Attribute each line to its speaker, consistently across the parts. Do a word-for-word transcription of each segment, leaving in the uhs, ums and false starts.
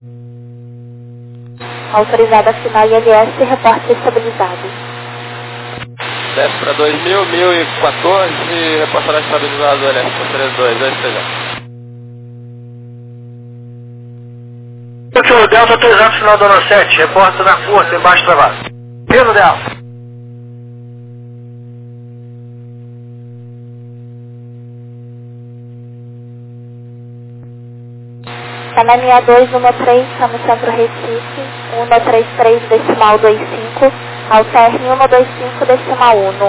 Speaker 1: Autorizada a final I L S, reporte estabilizado.
Speaker 2: Desce para dois mil, mil e quatorze, reportará estabilizado o L S por trinta e dois, dois três zero.
Speaker 3: Último Delta autorizado final do ano sete, reporta na força, embaixo travado. Piso Delta.
Speaker 1: Canal dois um três, estamos centro Recife, um três três decimal vinte e cinco, ao T R um dois cinco decimal um.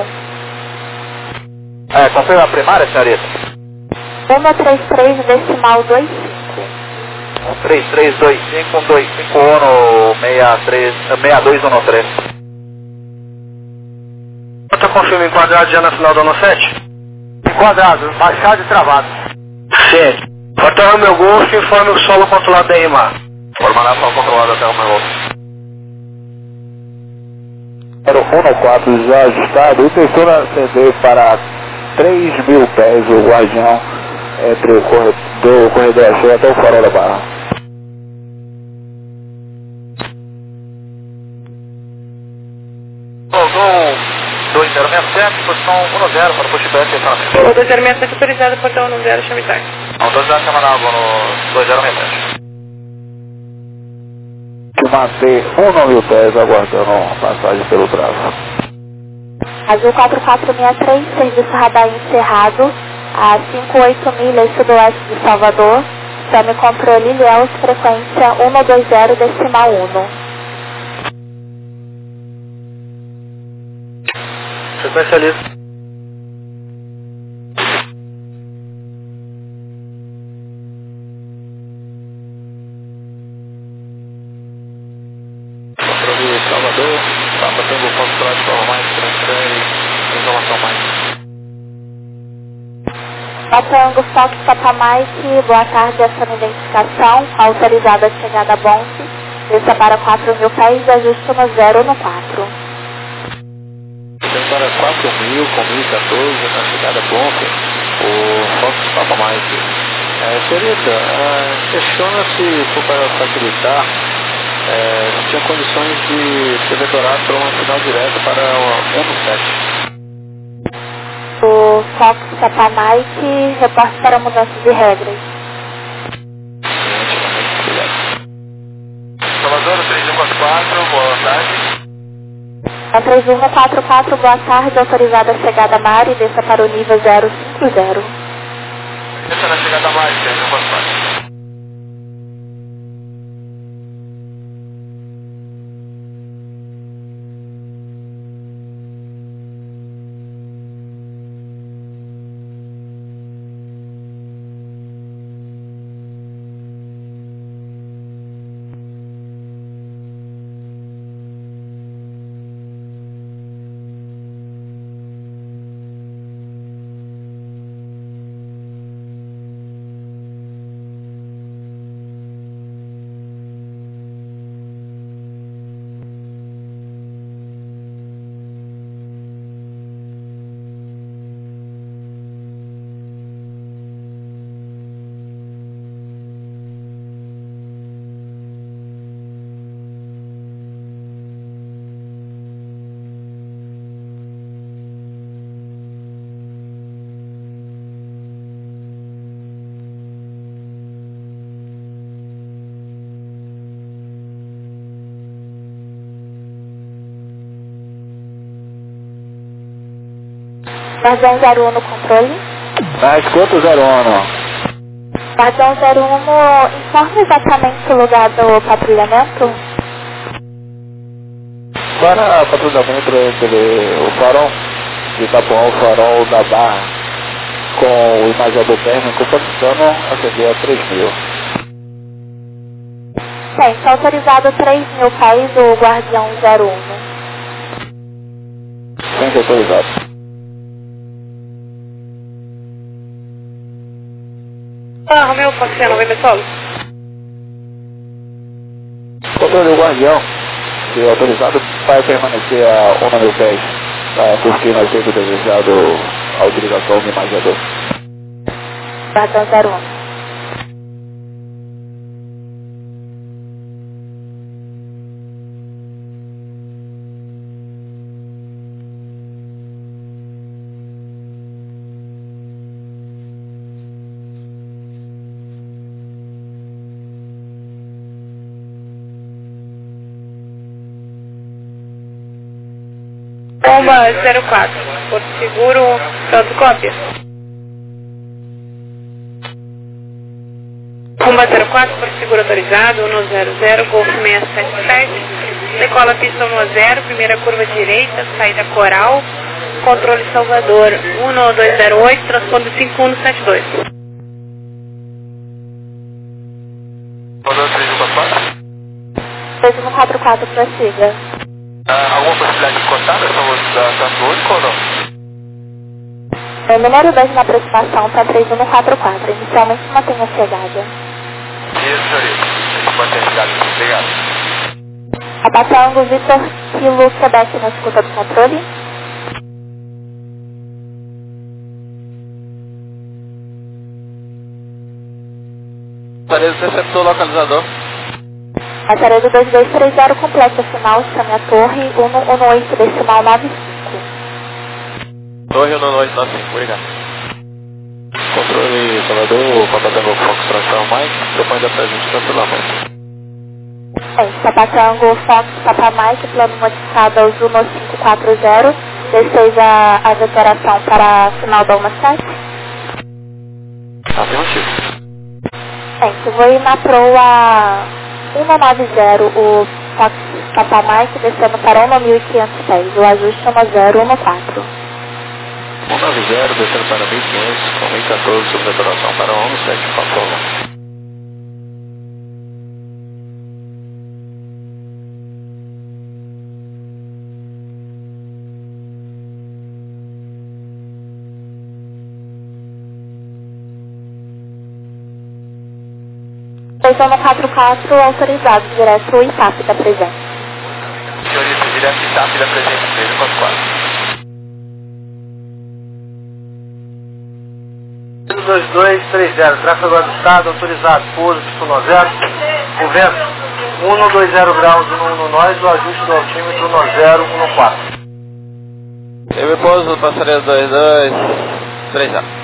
Speaker 3: É, confirma a primária, senhorita?
Speaker 1: um três três decimal vinte e cinco.
Speaker 3: um três três dois cinco, um dois cinco, um seis dois um três. Tá confirma enquadrado já na final do ano sete? Enquadrado, baixado e travado. Sim. Portão Romeo Golf, informe o solo controlado da EMA.
Speaker 2: Formará solo controlado até o Romeo Golf.
Speaker 4: um quatro já ajustado, intenção acender para três mil pés o Guardião entre o corredor, do corredor Achei até o farol da Barra.
Speaker 3: Gol dois zero seis sete, posição um zero para o pushback e estacionamento.
Speaker 5: O dois zero seis sete autorizado, portão um zero, chame táxi.
Speaker 3: Autorizado semanal no dois zero seis sete.
Speaker 4: Que manter um mil pés aguardando passagem pelo traço.
Speaker 1: Azul quatro quatro seis três, serviço radar encerrado, a cinquenta e oito milhas sudoeste de Salvador, chame controle Ilhéus, frequência um dois zero decimal um.
Speaker 3: Frequência livre.
Speaker 2: Controle Salvador, Papa Tango Foxtrot, Papa mais, transfere, informação mais.
Speaker 1: Tango Fox Papa Mike, boa tarde, essa minha identificação, autorizada a chegada a Bonte, desça para quatro mil pés, ajuste no zero no quatro.
Speaker 2: Para quatro mil, com mil e quatorze, na chegada Bonte, o Fox Papa Mike. É, senhorita, é, questiona se for para facilitar, é, se tinha condições de ser vetorado para uma final direta para o um sete.
Speaker 1: O Fox Papa Mike, reporte para mudança de regras.
Speaker 3: Salvador três um quatro quatro, boa tarde.
Speaker 1: A três um quatro quatro, boa tarde, autorizada a chegada Mari, desça para o nível zero cinco zero.
Speaker 3: Desça na chegada Mari, três um quatro quatro.
Speaker 1: Guardião zero um no controle.
Speaker 4: Na escuta zero um.
Speaker 1: Guardião zero um, informe exatamente o lugar do patrulhamento.
Speaker 4: Para patrulhamento entre o farol de Itapuã, o farol da Barra, com o imaginador térmico, solicitando acender a três mil.
Speaker 1: Sim, está autorizado três mil pés o Guardião zero um.
Speaker 4: Sim, autorizado.
Speaker 5: Ah, Romeu Foxiano, vem solo.
Speaker 4: Controle do Guardião, que é autorizado para permanecer a um mil pés, para curtir no jeito desejado a utilização do imaginador.
Speaker 1: Guardião zero um.
Speaker 5: Puma zero quatro, Porto Seguro, pronto, cópia. Puma zero quatro, Porto Seguro autorizado, um zero zero, Golf seis sete sete, decola pista um zero, primeira curva direita, saída Coral, controle Salvador um dois zero oito, transponder cinco um sete dois.
Speaker 2: Rodando três um quatro quatro.
Speaker 1: três um quatro quatro, prossiga.
Speaker 2: Ah, alguma possibilidade de cortar essa velocidade tanto única ou não?
Speaker 1: O número dois na aproximação para três um quatro quatro. Inicialmente mantenha a chegada.
Speaker 2: Isso, senhorita. A gente mantém a chegada. Obrigado.
Speaker 1: Abatango Vitor Kilo Quebec na escuta do controle.
Speaker 2: Tarezo receptor localizador.
Speaker 1: A Tarezo dois dois três zero completa final, chame a torre um um oito decimal nove cinco.
Speaker 2: Torre um um oito nove cinco, obrigado. Controle Salvador, Papatango Fox Transform Mike, propõe da presente cancelamento.
Speaker 1: Bem, Papatango Fox Papa Mike, plano modificado aos um cinco quatro zero, deseja a vetoração para final da uma sete.
Speaker 2: Afirmativo.
Speaker 1: Bem, eu vou ir na proa um nove zero, o Fox Papa Mike descendo para um mil e quinhentos pés, o ajuste um zero um quatro.
Speaker 2: um nove zero, descendo para mil e quinhentos, com mil e quatorze, sobre vetoração para um sete, por favor.
Speaker 1: dois um quatro quatro, autorizado, direto I T A P da presente.
Speaker 2: Senhorita, direto I T A P da presente, três um quatro quatro.
Speaker 3: dois dois três zero, tráfego ajustado, autorizado, pouso, pistolão zero, o vento um dois zero graus no, no nós, o ajuste do altímetro um zero um quatro.
Speaker 2: Eu pouso, passaria dois dois três zero.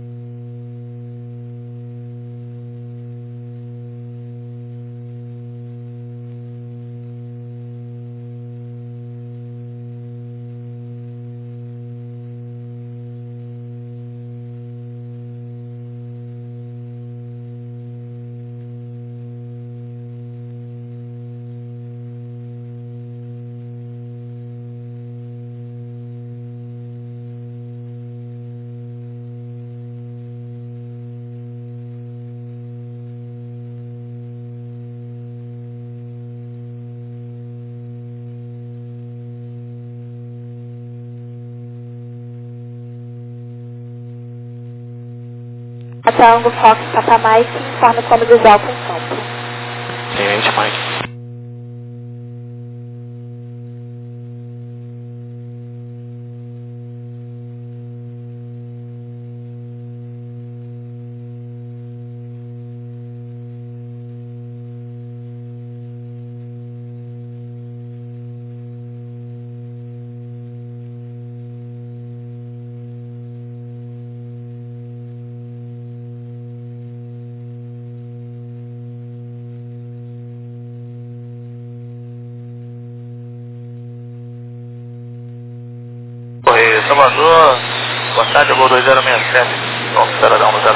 Speaker 1: Tango Fox Papa Mike, informe quando visual com campo.
Speaker 2: Ciente, Mike. Oi, Salvador, boa tarde, eu vou dois zero seis sete, vamos esperar dar um zero.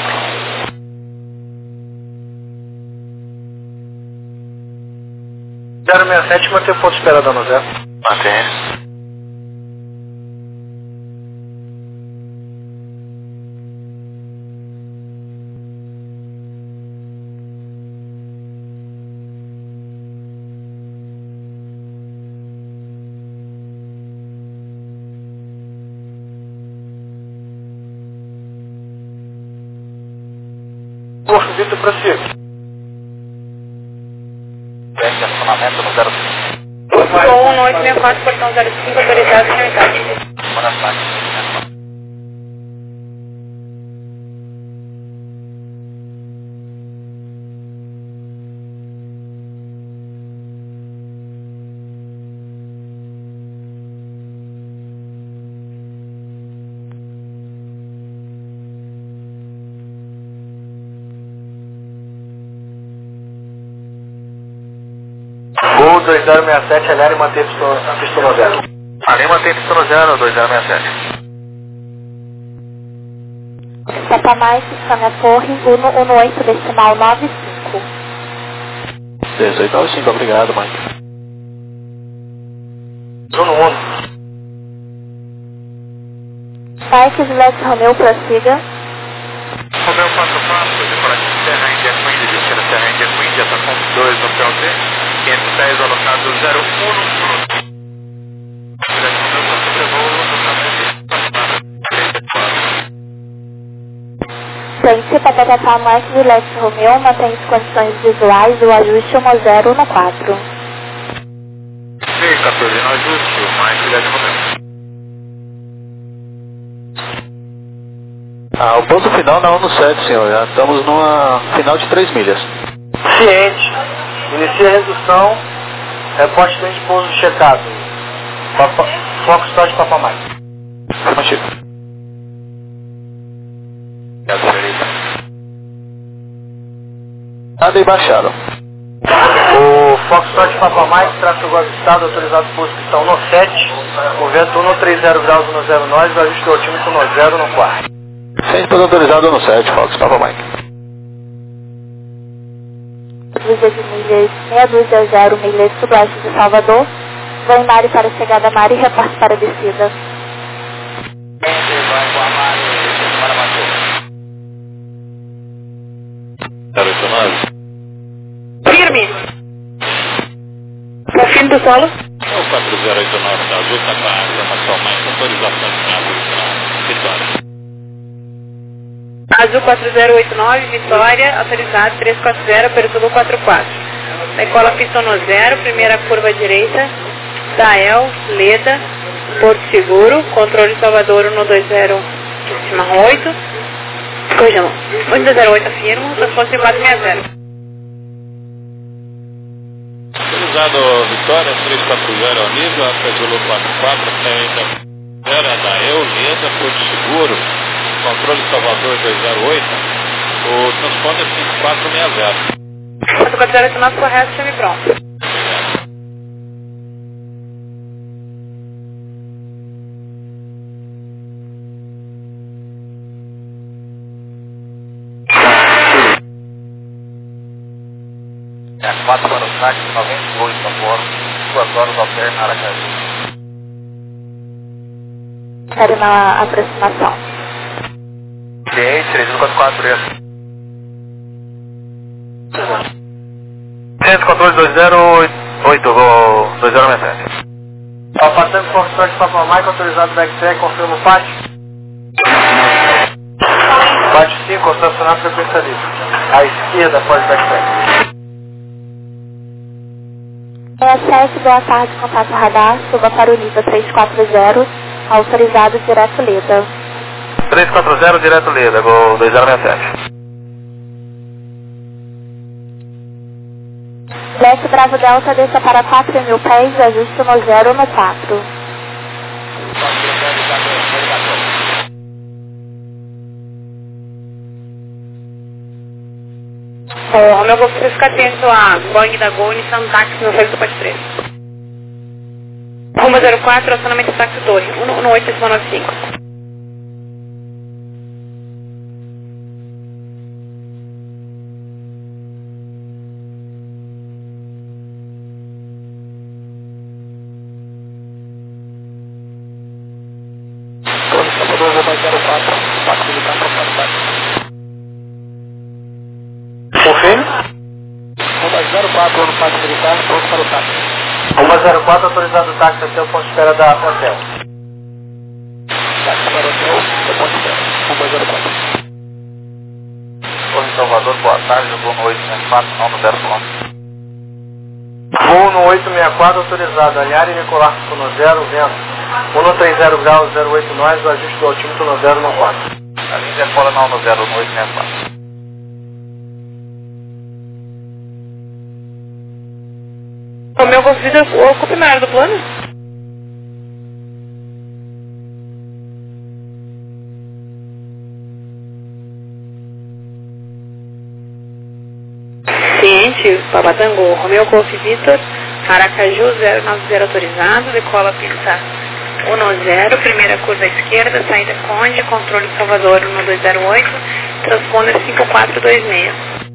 Speaker 3: zero seis sete, mantém o ponto esperado no zero.
Speaker 2: Mantém.
Speaker 3: Golfo Vitor, prossiga.
Speaker 2: Estacionamento no zero cinco.
Speaker 5: Sou um oito seis quatro, portão zero cinco, autorizado, senhor Ricardo.
Speaker 2: Boa tarde.
Speaker 3: Gol dois zero seis sete, alinhar e manter a pistola zero. Ali mantém pistão zero dois zero seis sete.
Speaker 1: Papa Mike, Sônia Torre, um um oito decimal nove cinco.
Speaker 2: dezoito nove cinco, obrigado, Mike.
Speaker 3: um um.
Speaker 1: Mike, Juliette Romeu, prossiga.
Speaker 3: Romeu quatro quatro, decorativo Serra Índia Queen, destino Serra Índia Queen, dieta ponto dois no P L T, quinhentos e dez alocado zero um um. Juliette Romeu para sobrevoo,
Speaker 1: Frente, Papapá Mike, Juliette Romeu, mantém as condições visuais do ajuste um zero um quatro.
Speaker 3: C quatorze no ajuste, Mike, Juliette Romeu.
Speaker 2: Ah, o ponto final na um sete, senhor. Já estamos numa final de três milhas.
Speaker 3: Ciente. Inicia a redução. Reporte de pouso checado. Papa, Foxtrot Papa Mike.
Speaker 2: Afirmativo. Nada e baixaram.
Speaker 3: O Foxtrot Papa Mike, tráfego avistado, autorizado pouso pistão no sete. O vento um trinta graus no zero nós, o ajuste do altímetro no zero no quatro.
Speaker 2: Sempre autorizado no sete, Fox, Papa Mike.
Speaker 1: Dúzia de milhas, meia dúzia zero milhas sudoeste de Salvador. Vou em Mari para chegada Mari e reporte para descida.
Speaker 2: zero oito nove.
Speaker 5: Firme. No fim do solo.
Speaker 2: É o quatro zero oito nove da Azul, está com a informação mais autorização de nada, Vitória.
Speaker 5: Azul quatro zero oito nove, Vitória, autorizado três quatro zero, Perituba quatro quatro. Decola pistão no zero, primeira curva direita, Dael, Leda, Porto Seguro, controle Salvador um dois zero, cima oito, corrijam, um dois zero oito afirmo, transporte quatro seis zero.
Speaker 2: Autorizado Vitória três quatro zero ao nível, Alfa Zulu quatro quatro, saída zero, Dael, Leda, Porto Seguro, controle Salvador dois zero oito, o transponder cinco quatro seis zero.
Speaker 5: quatro quatro zero oito nove, correto, chame pronto.
Speaker 3: É quatro para o táxi, noventa e oito a bordo, duas horas ao pé, Aracaju.
Speaker 1: Quero na aproximação.
Speaker 3: Ciente, três um quatro quatro, obrigado. cento e quatorze, dois zero oito, dois zero seis sete. Passando por Foxtrot Papa Mike, autorizado backtrack, confirma o pátio. Pátio cinco, estacionar frequência livre. À esquerda, após backtrack.
Speaker 1: seis sete, boa tarde, contato radar, suba para o nível três quatro zero, autorizado direto Leda.
Speaker 3: três quatro zero, direto Leda, Gol dois zero seis sete.
Speaker 1: Leste Bravo Delta, desça para quatro mil pés, ajuste no zero no quatro.
Speaker 5: Bom, meu vou precisar ficar atento a Boeing da Gol e Nissan Táxi no Rio do Pode três. Rumo zero quatro, acionamento táxi Torre, um um oito nove cinco.
Speaker 3: Confirme?
Speaker 2: zero quatro no Parque Militar, pronto para o táxi.
Speaker 3: Uma zero quatro, autorizado o táxi até o ponto de espera da hotel.
Speaker 2: Táxi para o hotel, é ponto de espera. um zero quatro.
Speaker 3: Torre Salvador, boa tarde, voo no oito seis quatro, não no zero quatro. Voo no oito seis quatro, autorizado, alinhar e recular no zero, vento. um trinta graus, zero oito nós, o ajuste do altímetro no zero no quatro. A linha decola não no zero, no oito seis quatro.
Speaker 5: O meu convite ocupa na área do plano? Ciente, Papatango, Romeu Golf Vitor, Aracaju zero nove zero autorizado, decola pista um zero, primeira curva à esquerda, saída Conde, controle Salvador um dois zero oito, transponder cinco quatro dois seis.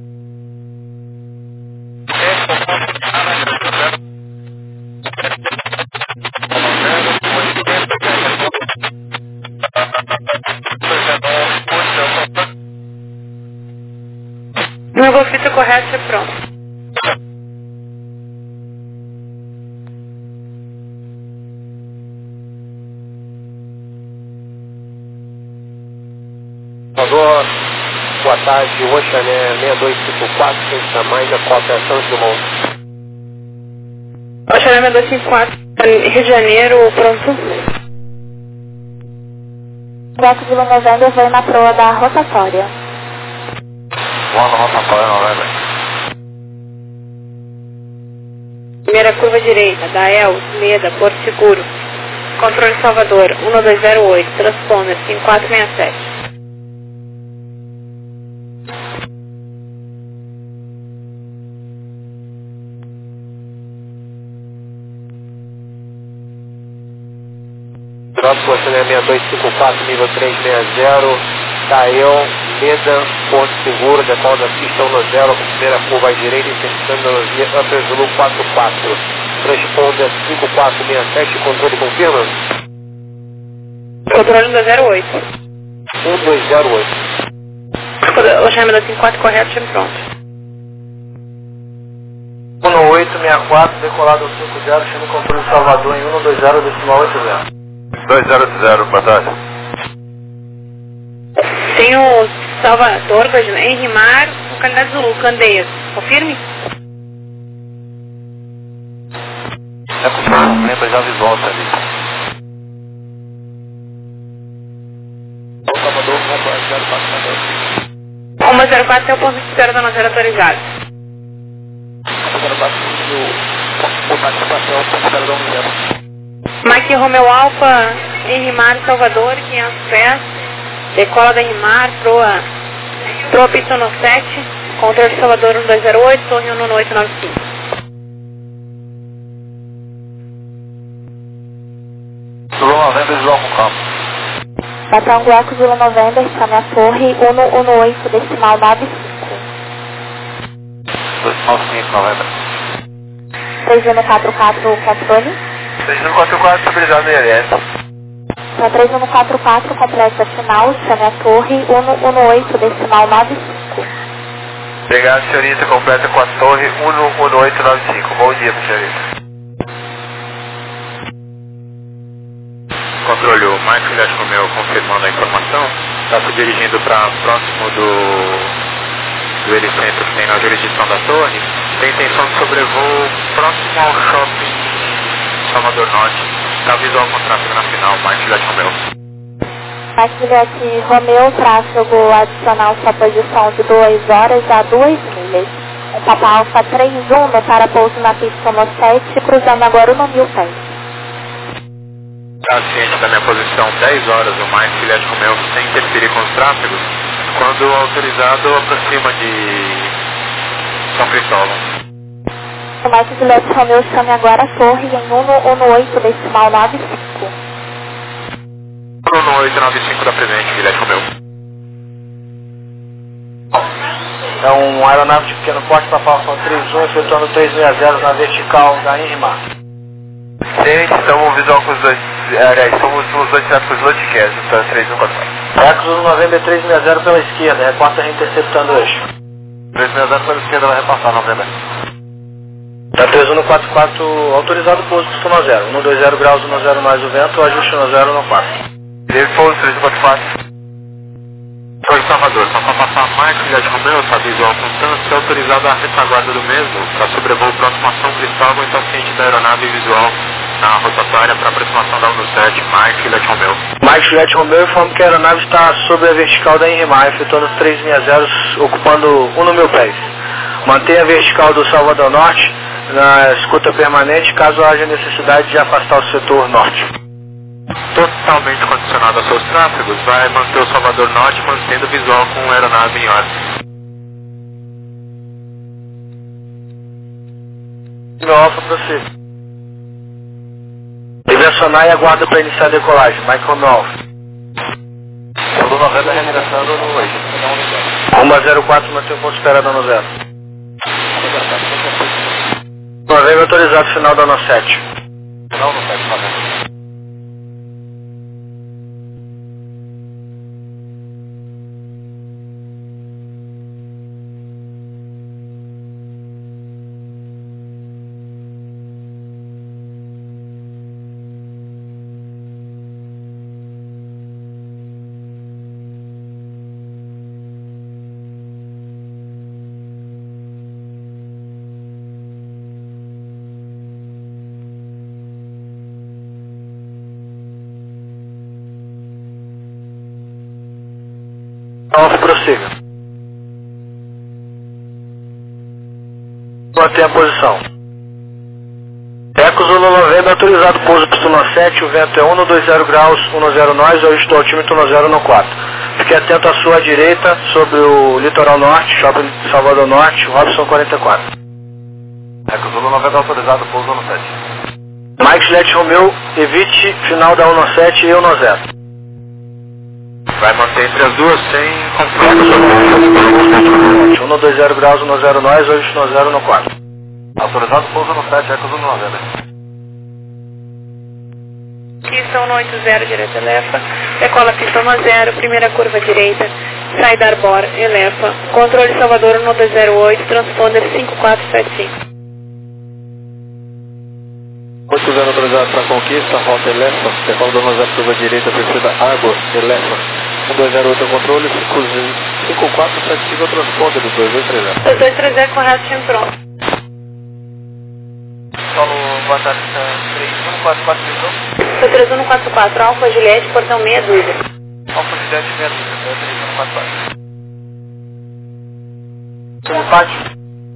Speaker 5: Meu golfito correto é pronto.
Speaker 3: Salvador, boa tarde, Oxané seis dois cinco quatro, sem mais a cooperação de mão.
Speaker 5: Oxané seis dois cinco quatro, Rio de Janeiro, pronto.
Speaker 1: Bloco de Novembro veio na proa da rotatória.
Speaker 2: Boa na rotatória, Novembro.
Speaker 5: Primeira curva direita, Dael, Meda, Porto Seguro. Controle Salvador um dois zero oito, transponder cinco quatro seis sete.
Speaker 3: Próximo Oxané seis dois cinco quatro, nível três seis zero, Dael, Meda, Porto Seguro, decola da pista um zero, primeira curva à direita, interceptando a via Upper Zulu quatro quatro. Transponder cinco quatro seis sete, controle confirma?
Speaker 5: Controle um dois zero oito.
Speaker 3: um dois zero oito.
Speaker 5: O chame da cinco quatro correto, chame pronto.
Speaker 3: um oito seis quatro, decolado cinco zero, chame controle Salvador em um dois zero decimal oito zero.
Speaker 2: dois zero zero, boa tarde.
Speaker 5: Tem o Salvador, Henri Mar, localidade Zulu, Candeias. Confirme?
Speaker 2: É confirmo, lembra já visual ali. Salvador, um zero quatro.
Speaker 5: um zero quatro é o ponto de espera da nossa autorizada.
Speaker 2: um zero quatro, o participação, o ponto de espera da União.
Speaker 5: Mike Romeu Alfa, Henri Mar, Salvador, quinhentos pés. Decola da Henri Mar, proa, proa pista no sete, controle Salvador um dois zero oito, torre um oito nove cinco.
Speaker 2: Zulu Novembro, João com campo.
Speaker 1: Batom Bloco de Novembro, chame a torre um um oito, decimal nove cinco.
Speaker 2: dois nove cinco, Novembro.
Speaker 1: três um quatro quatro, controle.
Speaker 2: três um quatro quatro, estabilizado no I L S.
Speaker 1: Na três um quatro quatro, completa final, chame a torre um um oito, decimal nove cinco.
Speaker 2: Obrigado, senhorita. Completa com a torre um um oito nove cinco. Bom dia, senhorita. Controle, o Mike Juliette Romeu confirmando a informação. Está se dirigindo para próximo do, do helicentro que tem na jurisdição da torre. Tem intenção de sobrevoo próximo ao shopping Salvador Norte. Está visual com tráfego na final, Mike Juliette Romeu.
Speaker 1: Mike Juliette Romeu, tráfego adicional sua posição de duas horas a duas milhas. Um Papa Alfa três um para pouso na pista no sete, cruzando agora no mil pés.
Speaker 2: Está ciente da minha posição dez horas, o Mike Juliette Romeu sem interferir com os tráfegos. Quando autorizado, aproxima de São Cristóvão.
Speaker 1: O Mike Juliette Romeu chame agora a torre em um um oito, decimal nove cinco.
Speaker 2: um oito nove cinco da presente, Juliette Romeu.
Speaker 3: É um aeronave de pequeno porte para Falcão três um, efetuando três seis zero na vertical da Inrimar.
Speaker 2: Gente, estamos visual com os dois, aliás, estamos os dois certos com os Lotiqueses, então três um quatro quatro.
Speaker 3: Exos Novembro três seis zero pela esquerda, reporta reinterceptando o eixo.
Speaker 2: três seis zero pela esquerda vai repassar, Novembro.
Speaker 3: Da três um quatro quatro, autorizado pouso pista no zero, um dois zero graus, um zero mais o vento, ajuste no zero no quatro.
Speaker 2: Ele pouso três um quatro quatro. Torre Salvador, só para passar mais Juliette Romeu, está visual com tanto, é autorizado a retaguarda do mesmo, para sobrevoo próximo a São Cristóvão e está ciente da aeronave visual na rotatória para aproximação da um sete, Mike Juliette Romeu.
Speaker 3: Mike Juliette Romeu informa que a aeronave está sobre a vertical da Inrimar, efetuando os três seis zero, ocupando um no mil pés. Mantenha a vertical do Salvador Norte na escuta permanente, caso haja necessidade de afastar o setor norte.
Speaker 2: Totalmente condicionado aos seus tráfegos, vai manter o Salvador Norte mantendo visual com a aeronave em ordem.
Speaker 3: Meu alfa para você. estacionar e aguarda para iniciar a decolagem. Mike Romeo Alfa.
Speaker 2: Zulu noventa regressando no oito.
Speaker 3: um zero quatro, mantém o ponto esperado no zero. Novembro autorizado, final da no sete.
Speaker 2: Final no sete, novembro.
Speaker 3: Alfa, prossiga. Mantém a posição. Eco Zulu noventa, autorizado pouso para no sete, o vento é um dois zero graus, um zero nós, eu estou altímetro um zero no quatro. Fique atento à sua direita, sobre o litoral norte, Shopping Salvador Norte, Robson quarenta e quatro.
Speaker 2: Eco Zulu noventa, autorizado pouso no sete.
Speaker 3: Mike Juliette Romeo, evite final da um sete e eu no zero.
Speaker 2: Vai manter entre as duas sem conflito.
Speaker 3: um dois zero graus, um zero nós, hoje no zero no quatro.
Speaker 2: Autorizado pouso no sete, Eco Zulu noventa.
Speaker 5: Pista um oito zero, direita Elefa. Decola pista um zero, primeira curva direita. Saída Arbor, Elefa. Controle Salvador um dois zero oito, transponder cinco quatro sete cinco.
Speaker 2: oito zero autorizado para conquista, rota Elefa. Decola um zero, curva direita, descida Arbor, Elefa. um dois zero oito controle, cinco quatro sete cinco transponder dos dois dois três zero.
Speaker 5: dois dois três zero, correto, time pronto.
Speaker 2: Solo, boa tarde, três um quatro quatro visão.
Speaker 5: Foi três um quatro quatro, Alfa Juliette, portão meia dúzia.
Speaker 2: Alfa Juliette, meia dúzia, três um quatro quatro.
Speaker 3: Tudo pátio?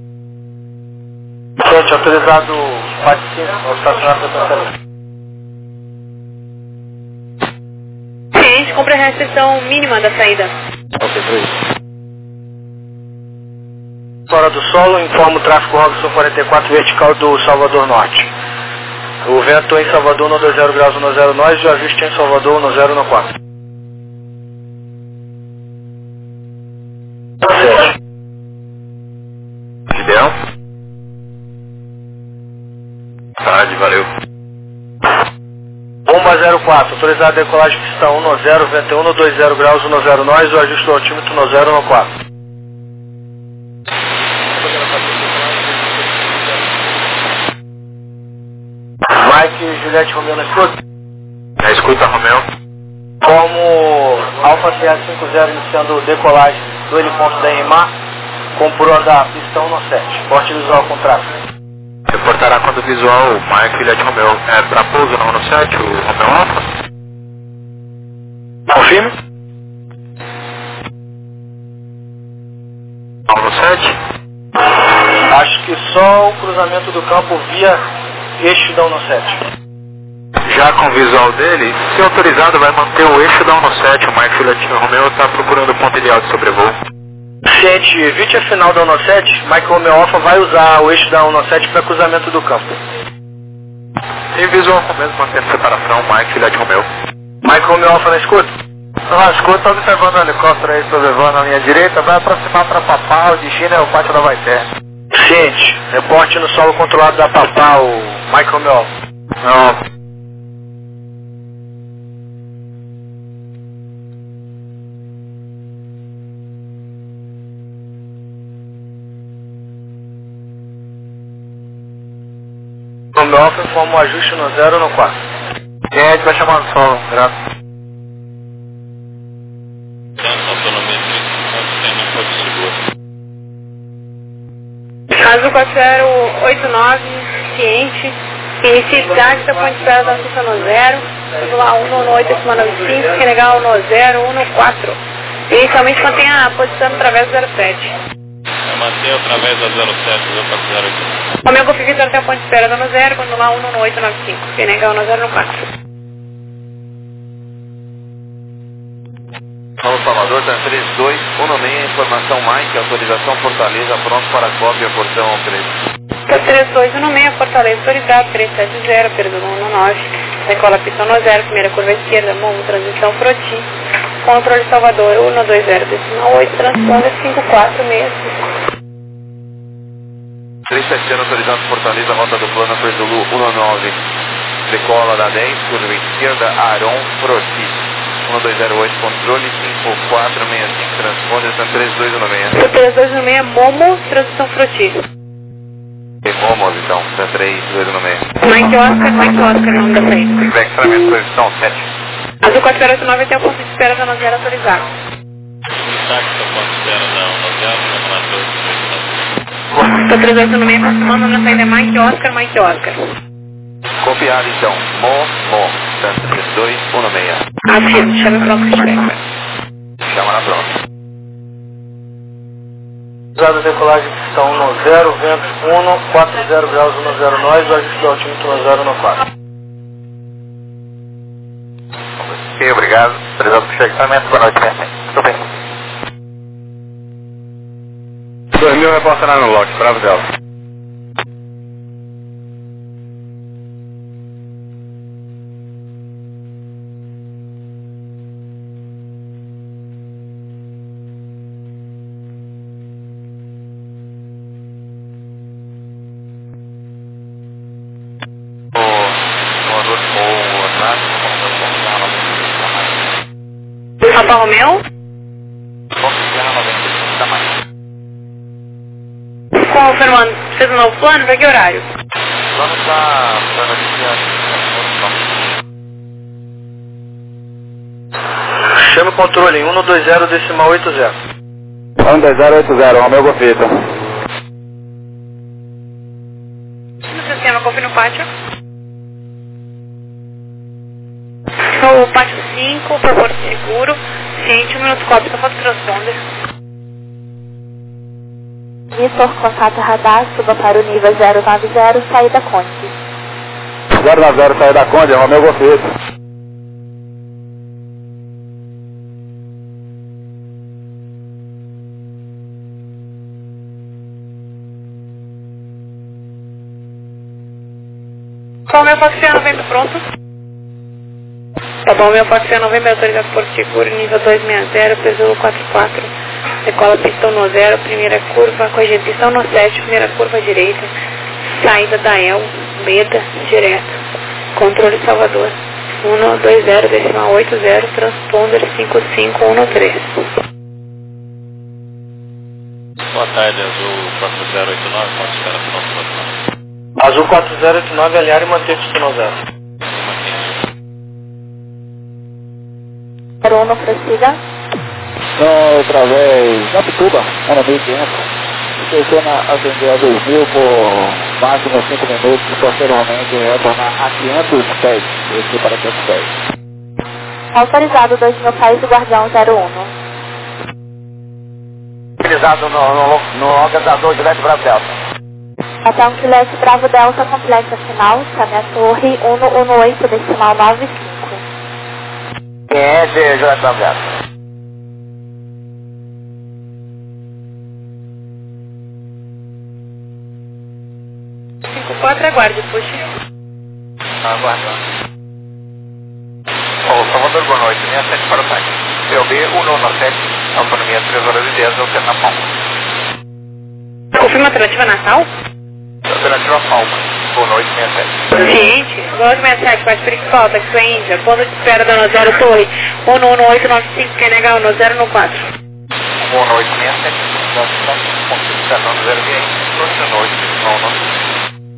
Speaker 3: Gente, autorizado pátio cinco, ao estacionar para cancelar.
Speaker 5: Ciente, cumpre a restrição mínima da saída.
Speaker 2: Ok, três.
Speaker 3: Fora do solo, informa o tráfego Robson quarenta e quatro vertical do Salvador Norte. O vento em Salvador no dois zero graus, um zero nós, e o ajuste em Salvador no zero no quatro. sete.
Speaker 2: Gideão? Tarde, valeu.
Speaker 3: Bomba zero quatro, autorizado a decolagem pista um no zero, vento um no dois zero graus, um zero nós, o ajuste do altímetro no zero no quatro. Mike Juliette Romeo na escuta?
Speaker 2: Na escuta, Romeo.
Speaker 3: Como Alfa C A cinquenta iniciando decolagem do heliponto da EMAR, com proa da pista um no sete. Porte visual com tráfego.
Speaker 2: Reportará quando o visual, Mike Juliette Romeo. É para pouso no um sete, o Romeo Alfa?
Speaker 3: Confirme.
Speaker 2: um sete?
Speaker 3: Acho que só o cruzamento do campo via eixo da um sete.
Speaker 2: Já com o visual dele, se autorizado, vai manter o eixo da um sete. O Mike Juliette Romeo está procurando ponto ideal de sobrevoo.
Speaker 3: Ciente, evite a final da um sete, Mike Romeo Alfa vai usar o eixo da um sete para cruzamento do campo.
Speaker 2: Tem visual com mesmo, mantendo separação, Mike Juliette Romeo.
Speaker 3: Mike Romeo Alfa na escuta?
Speaker 2: Na escuta, estou observando o helicóptero aí, estou levando a linha direita, vai aproximar para Papá, o destino é o pátio da Vaiter.
Speaker 3: Ciente, reporte no solo controlado da Papá, o Mike Romeo Alfa.
Speaker 2: Não.
Speaker 3: Romeo Alfa informa o ajuste no zero no quatro.
Speaker 2: Quem é que vai chamar no solo? Graças.
Speaker 5: Caso quatro zero oito nove, ciente, inicidade da ponte espera da Cissa no zero, lá um no oito acima nove cinco, Senegal no zero, um no quatro. Inicialmente mantém a posição através do zero sete.
Speaker 2: Manter através da zero sete, zero quatro zero oito.
Speaker 5: Romeu confirma até a ponte espera da no zero, quando lá um no oito nove cinco, Senegal no zero no quatro.
Speaker 2: São Salvador, tá três dois, um no meio, informação Mike, autorização Fortaleza, pronto para cópia, portão três.
Speaker 5: Tá três dois, um no meio, Fortaleza, autorizado, três sete zero, perdão, um no nove. decola pista um zero, primeira curva esquerda, Momo, transição Froti, controle Salvador um dois zero decimal oito, transponder cinco quatro seis cinco.
Speaker 6: três sete ano autorizado Fortaleza, rota do plano Aperto Zulu um nove, decola da dez, curva esquerda, Aron Froti, um dois zero oito, controle cinco quatro seis cinco, transponder São três dois um seis.
Speaker 5: três dois um seis, Momo, transição Froti.
Speaker 6: Momos, então, São três dois um seis.
Speaker 5: Mike Oscar, Mike Oscar, nome da saída.
Speaker 6: Extramento, posição sete.
Speaker 5: Azul quatro zero oito nove até o ponto de espera da um zero autorizado.
Speaker 2: Táxi, ponto zero da um zero, na
Speaker 5: Estou três dois um seis, confirmando na saída Mike Oscar, Mike Oscar.
Speaker 6: Copiado, então, Mo, Mo, São três dois um seis.
Speaker 5: Afirmo, chame pronto que estiver.
Speaker 6: Chama na pronta.
Speaker 3: Usada decolagem pista um zero, vento um, quatro zero graus um zero nós, o ajuste do altímetro um zero um quatro.
Speaker 6: Ok, obrigado. Prezado por chegamento, boa noite, Mestre. Tudo bem.
Speaker 3: dois mil reportará no lote, Bravo Delta.
Speaker 5: Alfa Romeo? Confirmando, fez um novo plano, para que horário?
Speaker 6: O plano está
Speaker 3: Chama o controle em um dois zero decimal oito zero.
Speaker 4: um dois zero oito zero, Romeu Gofito.
Speaker 5: No sistema, confirma o pátio. O pátio cinco, para Porto Seguro, ciente, um minuto quatro, só falta transponder.
Speaker 1: Vitor, contato radar, suba para o nível zero nove zero, saída Conde.
Speaker 4: zero nove zero, saída Conde, Romeu Gofito.
Speaker 5: Qual o meu Foxia noventa pronto? Tá bom, meu Foxia noventa autorizado Porto Seguro, nível duzentos e sessenta, peso quatro quatro, decola pista um zero, primeira curva, corrigir pista um sete, primeira curva direita, saída da El, Beta, direto, controle Salvador, um dois zero decimal oito zero, transponder cinco cinco um três.
Speaker 2: Boa tarde, Azul quatro zero oito nove, pode esperar pronto para nós.
Speaker 3: Azul quatro zero oito nove, aliar e manter pista um zero.
Speaker 1: zero um, prossiga.
Speaker 4: Então, outra vez, Napituba, era mil e quinhentos. Intenciona atender a dois mil por máximo cinco minutos e posteriormente retornar a quinhentos pés, esse para quinhentos pés.
Speaker 1: Autorizado dois mil pés do Guardião zero um.
Speaker 6: Utilizado no, no, no organizador de Leste Bravo Delta.
Speaker 1: Até um Quilete Bravo Delta, completa final, chame a torre um um oito decimal nove cinco.
Speaker 6: Quem é de Juliette Bravo Delta?
Speaker 5: cinco quatro, aguarde, puxe.
Speaker 6: Aguardando. Ô, Salvador, boa noite. sessenta e sete para o táxi. P O B cento e sete, autonomia três horas e dez, alternativa Palma.
Speaker 5: Confirma a alternativa Natal?
Speaker 6: Alternativa Palma. Boa noite, sessenta e sete.
Speaker 5: Ciente, boa noite, sessenta e sete, parte principal, taxi Índia, ponto de espera da zero Torre, um um oito nove cinco, Q N H um zero um quatro.
Speaker 6: Boa noite, sessenta e sete. Ponto de espera da zero Boa noite, não,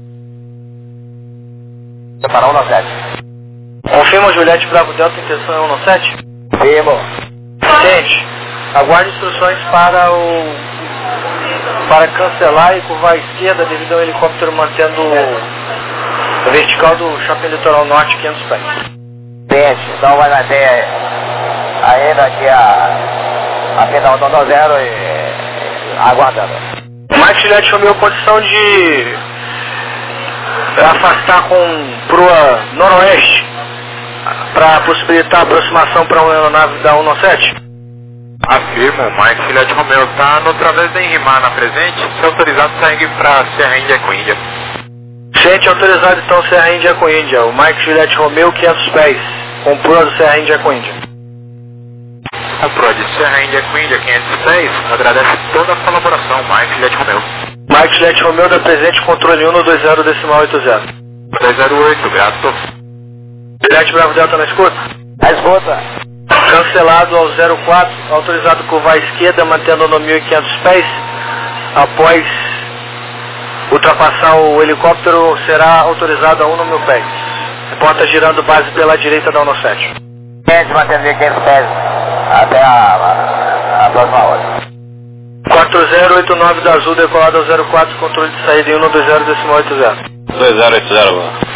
Speaker 6: Separar um sete.
Speaker 3: Confirma Juliette Bravo Delta, intenção é um sete?
Speaker 6: Firmo.
Speaker 3: Gente, aguarde instruções para o... para cancelar e curvar à esquerda devido ao helicóptero mantendo o vertical do Shopping Litoral Norte quinhentos pés.
Speaker 6: Gente, então vai manter ainda aqui a... a pista rodando zero e... aguardando.
Speaker 3: Mike Juliette Romeu, condição de... afastar com proa noroeste para possibilitar a aproximação para uma aeronave da um sete?
Speaker 7: Afirmo, Mike Juliette Romeu está no través da Enrimar na presente, se autorizado segue para Serra Índia com Índia.
Speaker 3: Gente, Presente autorizado então Serra Índia com Índia. O Mike Juliette Romeu, quinhentos pés. Comprou do Serra Índia com Índia.
Speaker 7: A Pro de Serra Índia com Índia quinhentos seis agradece toda a colaboração, Mike Juliette Romeu.
Speaker 3: Mike Juliette Romeu da Presente Controle um dois zero decimal oito zero.
Speaker 7: dois zero oito, grato.
Speaker 3: Juliette Bravo Delta na escuta?
Speaker 4: Na escuta.
Speaker 3: Cancelado ao zero quatro, autorizado curvar à esquerda, mantendo no mil e quinhentos pés. Após ultrapassar o helicóptero, será autorizado a um no mil pés. Reporta girando base pela direita da um sete.
Speaker 4: quinhentos, mantendo mil e quinhentos pés até a, a, a próxima hora.
Speaker 3: quatro zero oito nove da Azul, decolado ao zero quatro, controle de saída em um dois zero decimal oito zero.
Speaker 2: dois zero oito zero.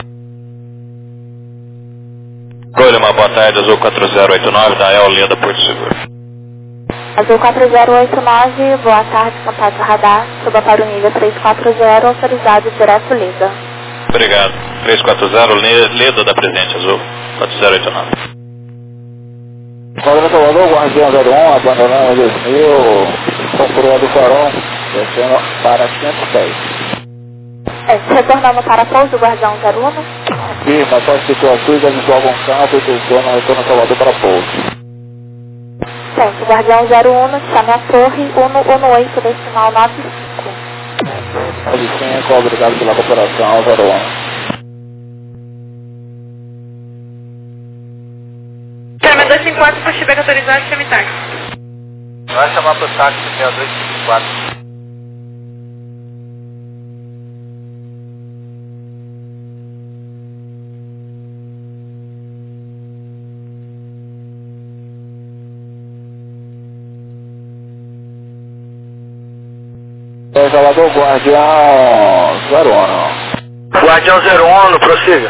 Speaker 2: Colima, boa tarde, Azul quatro zero oito nove, da El Linda, Porto Seguro.
Speaker 1: Azul quatro zero oito nove, boa tarde, contato radar, suba para o nível três quatro zero, autorizado direto Lida.
Speaker 2: Obrigado. três quatro zero, Lida da Presente, Azul quatro zero oito nove.
Speaker 4: Quadrante Salvador, Guardião zero um, abandonando dois mil, comprou do Farol, descendo para quinhentos pés.
Speaker 1: É, retornando para pouso, Guardião zero um.
Speaker 4: Sim, mas só se for azul, já visual um campo e descendo, retorno Salvador para pouso.
Speaker 1: Certo, Guardião zero um, chame a torre um um oito decimal nove cinco.
Speaker 4: nove cinco, obrigado pela cooperação, zero um.
Speaker 5: Chama dois cinco quatro, pushback autorizado, chame táxi.
Speaker 3: Vai chamar para o táxi seis dois cinco quatro.
Speaker 4: É, Salvador, Guardião zero um.
Speaker 3: Guardião zero um, prossiga.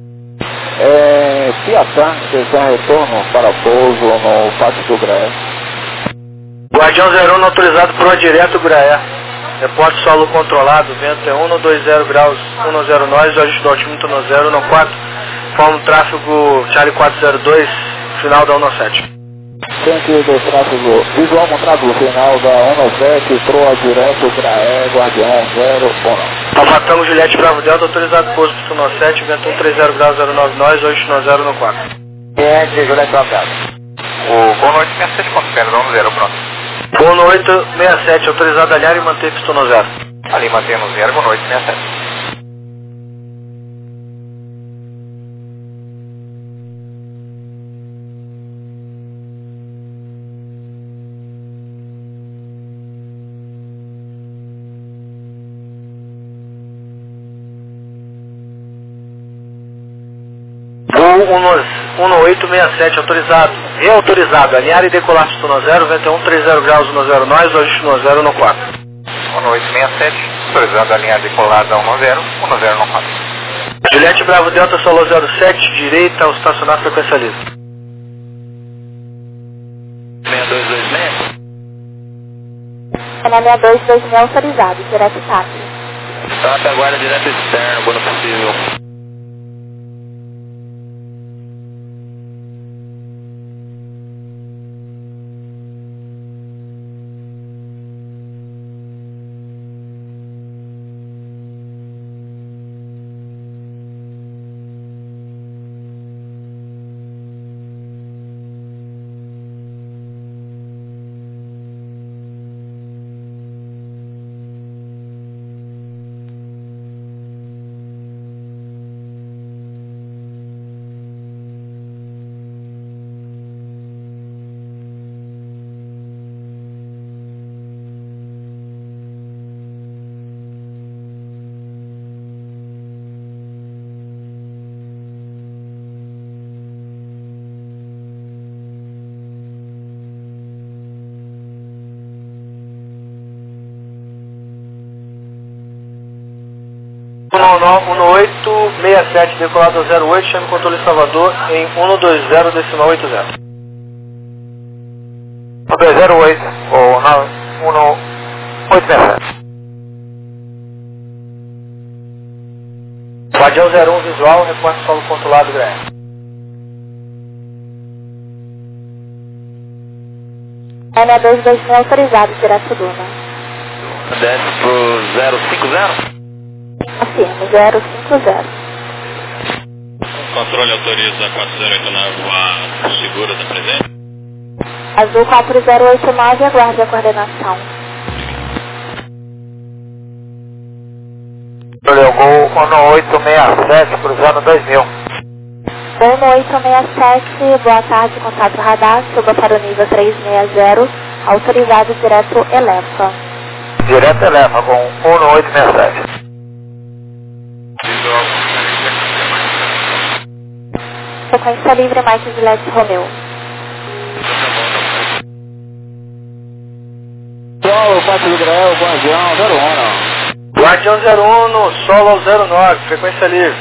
Speaker 4: É, Piatã, decisão retorno para pouso no Pátio do Graé.
Speaker 3: Guardião zero um, autorizado para o direto Graé. Reporte solo controlado, vento é um dois zero graus, um zero nós, ajuste do altímetro no zero um quatro. Forma o tráfego Charlie quatro zero dois, final da um sete.
Speaker 4: Centro do tráfego, visual contrato final da um sete, proa direto Graé, Guardião zero um.
Speaker 3: Alfatão Juliette Bravo Delta, autorizado posto para o sete, vento um três zero graus, zero nove nós, ajuste no zero um quatro.
Speaker 4: quinhentos, Juliette Bravo Delta.
Speaker 6: O Bono oito seis sete, confere, vamos zero, pronto.
Speaker 3: Bono oito seis sete, autorizado a alinhar e manter pistão no zero.
Speaker 6: Ali mantendo zero, Bono oito seis sete.
Speaker 3: um oito seis sete, autorizado, reautorizado, alinhar e decolar pistão no zero, vento é um três zero graus, um zero nós, ajuste no zero um quatro.
Speaker 6: um oito seis sete, autorizado a alinhar e decolar da um zero, um zero quatro.
Speaker 3: Juliette Bravo Delta, solo zero sete, direita ao estacionar frequência livre.
Speaker 2: seis dois dois seis.
Speaker 1: É na seis dois dois seis, autorizado, direto táxi.
Speaker 2: Tá, aguarda direto externo, quando possível.
Speaker 3: um oito seis sete, decolado ao zero oito, chame controle Salvador em um dois zero decimal oito zero. um dois zero oito, ou um oito seis sete. Guardião zero um visual, reporte solo controlado Graé.
Speaker 1: N dois dois seis, autorizado, direto Duna.
Speaker 2: Desce pro zero cinco zero.
Speaker 1: Afirmo, zero cinco zero.
Speaker 8: O controle autoriza quatro zero oito nove a segura da presença.
Speaker 1: Azul quatro zero oito nove, aguarde a coordenação.
Speaker 3: Gol um oito seis sete, cruzando dois mil.
Speaker 1: Gol no oito seis sete, boa tarde, contato radar, suba para o nível trezentos e sessenta, autorizado direto Elefa.
Speaker 3: Direto Elefa, com um no oito seis sete.
Speaker 1: Sequência livre, Mike Juliette Romeu.
Speaker 4: Solo, Pátio do Grael, Guardião, zero um.
Speaker 3: Guardião zero um no solo zero nove, frequência livre.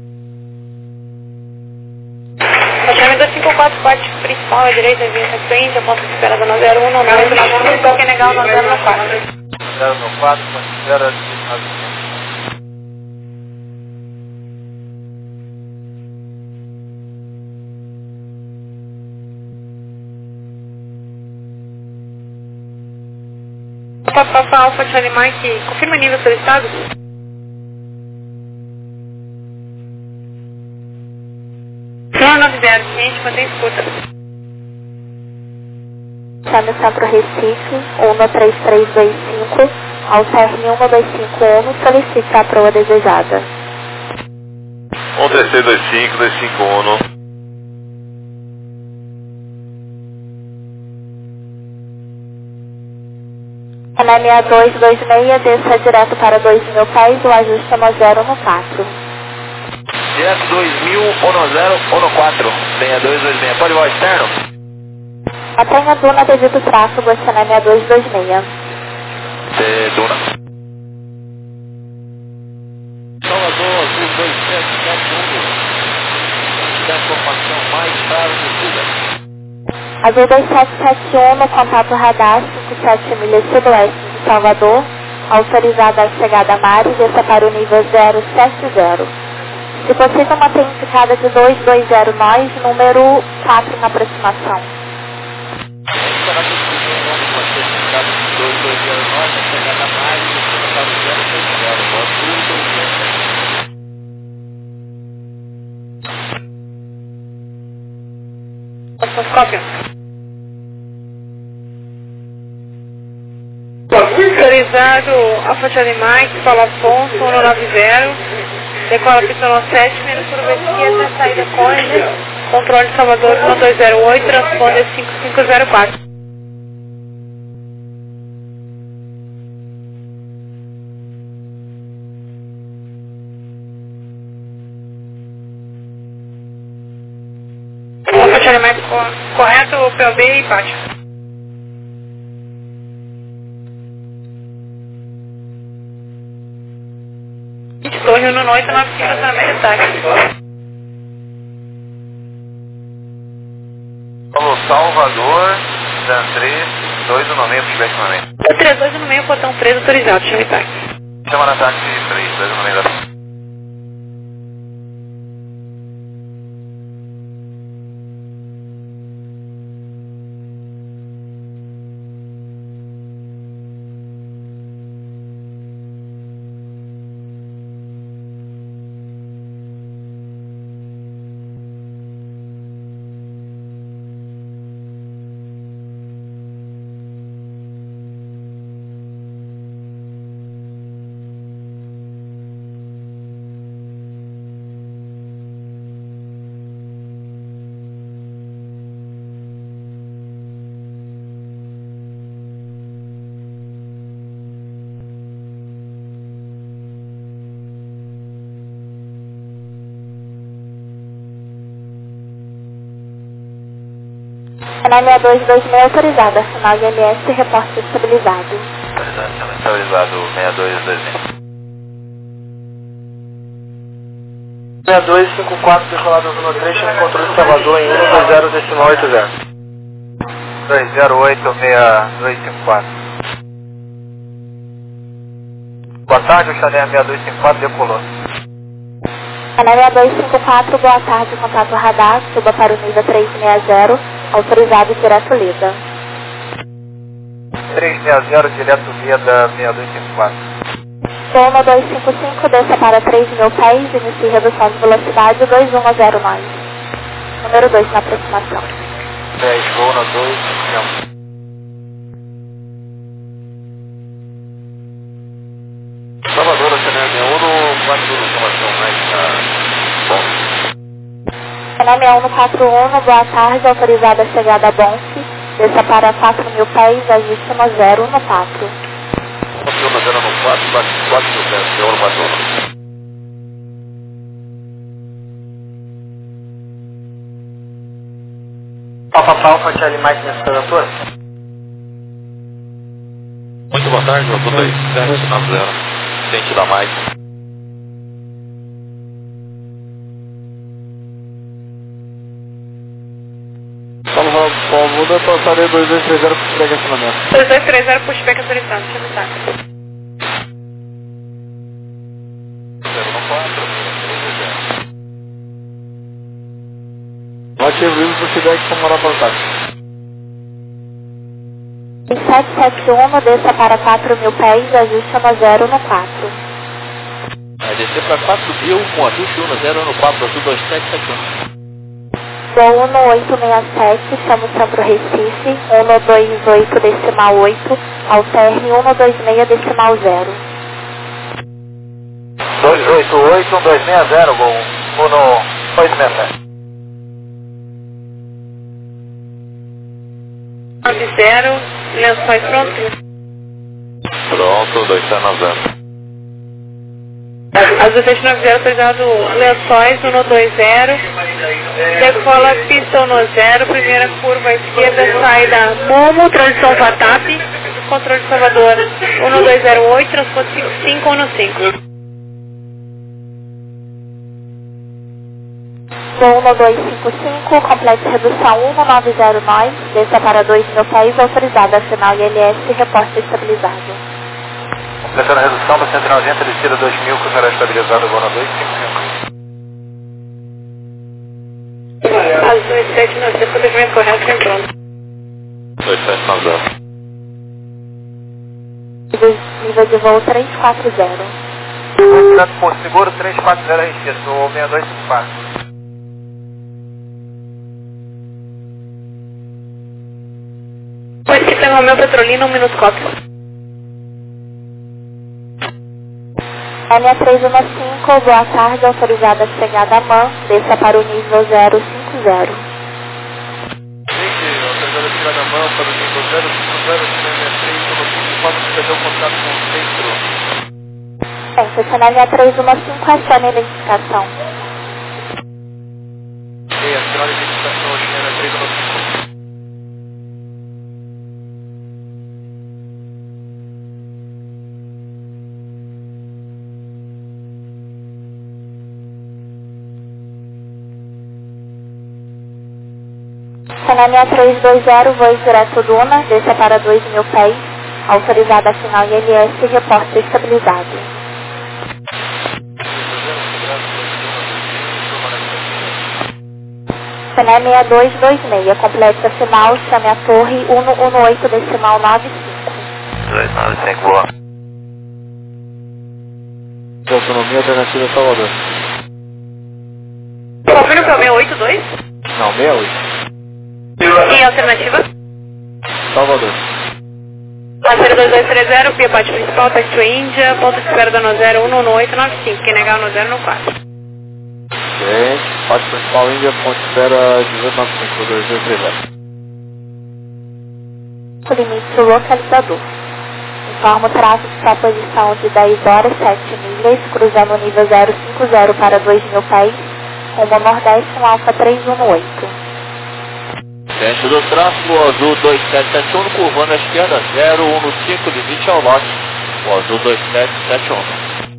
Speaker 5: Fechamento dois cinco quatro, parte principal à direita, via sequência, ponto de espera da zero um, no oito nove cinco, qualquer legal no zero quatro.
Speaker 3: zero quatro, ponto de espera de
Speaker 5: Papa Alfa Charlie Mike, confirma o nível solicitado? Não, nove zero, cliente, mantém escuta.
Speaker 1: Chame o Centro Recife, um três três dois cinco, ao C R um dois cinco um, solicite a proa desejada.
Speaker 6: um três três dois cinco, dois cinco um.
Speaker 1: Na seis dois dois seis, desça direto para dois mil pés, o ajuste é no zero no quatro.
Speaker 6: Direto dois mil, um zero, um quatro, seis dois dois seis. Pode voar externo?
Speaker 1: Mantenha Duna devido tráfego, este na seis dois dois seis.
Speaker 6: É, Duna.
Speaker 4: Salvador, azul dois sete sete um. Da informação mais clara possível.
Speaker 1: Azul dois sete sete um, no contato radar, cinquenta e sete milhas sudoeste de Salvador, autorizada a chegada a Mares, desça para o nível zero sete zero. Se possível, mantenha indicada de dois dois zero nós, número quatro na aproximação.
Speaker 4: Será que o pode ser indicado de dois dois zero nove, a chegada a Mares, desça para o zero seis zero. Azul dois sete sete um.
Speaker 5: Cópia. Autorizado Alfa Charlie Mike, Paulo Afonso, um nove zero, decola pista sete, menos por esquerda, saída Conde, controle Salvador um dois zero oito, transponder cinco cinco zero quatro. Alfa Charlie Mike correto, P O B e pátio. Torre no oito nove cinco, estacionamento de táxi.
Speaker 6: Falou Salvador, Dan três, dois no meio, feedback no meio.
Speaker 5: três dois no meio, portão três, autorizado, chame táxi.
Speaker 6: Chama na táxi três, dois no meio da...
Speaker 1: Na seis dois dois seis, autorizada, sinal I M S, reporte estabilizado.
Speaker 6: Autorizado, estabilizado, seis dois dois seis.
Speaker 3: seis dois cinco quatro, decolado zona três, chama controle de Salvador em um dois zero decimal oito zero. dois zero oito seis dois cinco quatro. Boa tarde, o Chanel seis dois cinco quatro decolou.
Speaker 1: Na seis dois cinco quatro, boa tarde, contato radar, suba para o nível trezentos e sessenta, autorizado direto Lida.
Speaker 3: trezentos e sessenta, direto Lida, seis dois cinco quatro.
Speaker 1: Voo no dois cinco cinco, desça para três mil pés, inicie redução de velocidade dois um zero nove. Número dois na aproximação.
Speaker 3: dez, voo no dois cinco.
Speaker 6: Salvador, Oceano sessenta e um no quatro informação mais na
Speaker 1: Oceano sessenta e um no quatro um, boa tarde, autorizada a chegada a Bonfe, desça para quatro mil pés, ajuste no zero no quatro.
Speaker 6: quatro no zero no quatro, quatro mil pés, zero no quatro.
Speaker 3: Papa Alfa, Charlie Mike nessa candidatura?
Speaker 6: Muito boa tarde, doutor dois sete nove zero, dente da Mike.
Speaker 2: Salve, por favor, da passaria dois dois três zero para o acionamento.
Speaker 5: dois dois três zero, pushback autorizado, deixa eu avisar.
Speaker 6: zero no quatro,
Speaker 2: Ativo livre para o feedback para morar para o táxi.
Speaker 1: sete sete um, desça para quatro mil pés, ajuste no zero no quatro.
Speaker 6: Vai descer para quatro mil com ajuste um no zero no quatro, azul dois sete sete um.
Speaker 1: Voo no oito seis sete, chamo Centro Recife, um no dois oito decimal oito, alterne um no dois seis decimal zero.
Speaker 3: dois oito oito, um dois seis zero, voo um no oito seis sete.
Speaker 5: nove zero, lençóis prontos.
Speaker 6: Pronto, dois sete nove zero.
Speaker 5: Azul sete nove zero, autorizado lençóis, um no dois zero. Decola pista um no zero, primeira curva à esquerda, saída Momo, transição Vatap, controle de Salvador, um no dois zero oito, transporte cinco cinco, um no cinco.
Speaker 1: Voo no dois cinco cinco, complete redução um no nove zero nove, desça para dois mil pés, autorizada, final I L S, reporte estabilizado.
Speaker 3: Completando a redução da cento e noventa, descida dois mil, que será estabilizado, voo no dois cinco cinco.
Speaker 5: Azul sete nove zero, procedimento correto, sem pronto.
Speaker 6: dois sete nove zero.
Speaker 1: Nível de voo três quatro zero.
Speaker 3: Portanto, por seguro três quatro zero R X, ou seis dois cinco quatro.
Speaker 5: Aqui tem o meu Petrolina, um minuto cópia.
Speaker 1: L três um cinco, boa tarde, autorizada a chegada a M A N, desça para o nível zero cinco zero.
Speaker 3: Gente, autorizada a chegada a M A N para o nível zero cinco zero, cinema três um cinco, pode perder o contato com o centro.
Speaker 1: Bem, estacionário três um cinco, acione a identificação.
Speaker 3: E a sinal de identificação, China três um cinco.
Speaker 1: Estacionário três dois zero, voo direto Duna, desça para dois mil pés, autorizada a final I L S, reporte estabilizado. Estacionário seis dois dois seis, complete a final, chame a torre um um oito decimal nove cinco.
Speaker 6: dois nove cinco, boa.
Speaker 2: Autonomia alternativa Salvador.
Speaker 5: Confirma que é o seis oito dois?
Speaker 2: Não, sessenta e oito.
Speaker 5: E alternativa?
Speaker 2: Salvador.
Speaker 5: Parceiro dois dois três zero, Pia Parte Principal, Taxi Índia, ponto de espera da no zero um no oito nove cinco, quem negar no zero no quatro.
Speaker 2: Gente, parte principal Índia, ponto de espera dezoito nove cinco, dois dois três zero.
Speaker 1: O limite localizador. Informa o tráfego para a posição de dez horas sete milhas, cruzando o nível zero cinco zero para dois mil pés, rumo ao nordeste com alfa três um oito.
Speaker 6: Centro do tráfego, azul dois sete sete um, curvando à esquerda, zero um no cinco, limite ao norte, o azul dois sete sete um.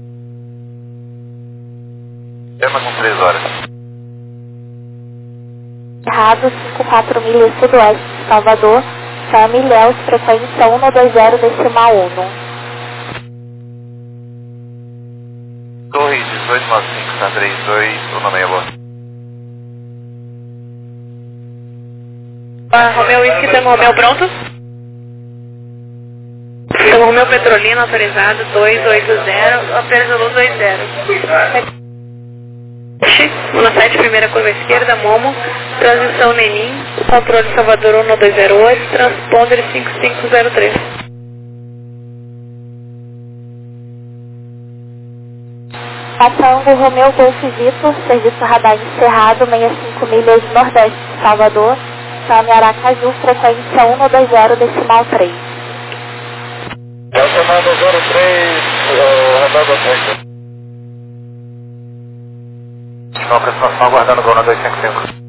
Speaker 6: Tema com três horas.
Speaker 1: Errado, cinco quatro milhas sudoeste de Salvador, chame Ilhéus, frequência um dois zero decimal um.
Speaker 6: Torre dezoito nove cinco, tá três dois, o nome é boa.
Speaker 5: Ah, Romeu Whisky, Tango Romeu, pronto? Tango O Romeu Petrolina autorizado dois oito zero, Alpes Zulu dois zero. um sete, primeira curva esquerda, Momo, transição Lenin, controle Salvador um dois zero oito, transponder cinco cinco zero três.
Speaker 1: Patango Romeu Golf Vitor, serviço radar encerrado, sessenta e cinco milhas nordeste de Salvador, chame Aracaju, frequência um dois zero, decimal três.
Speaker 3: Delta nove zero três, radar do Texas. Estou aproximação aguardando o Gol na dois cinco cinco.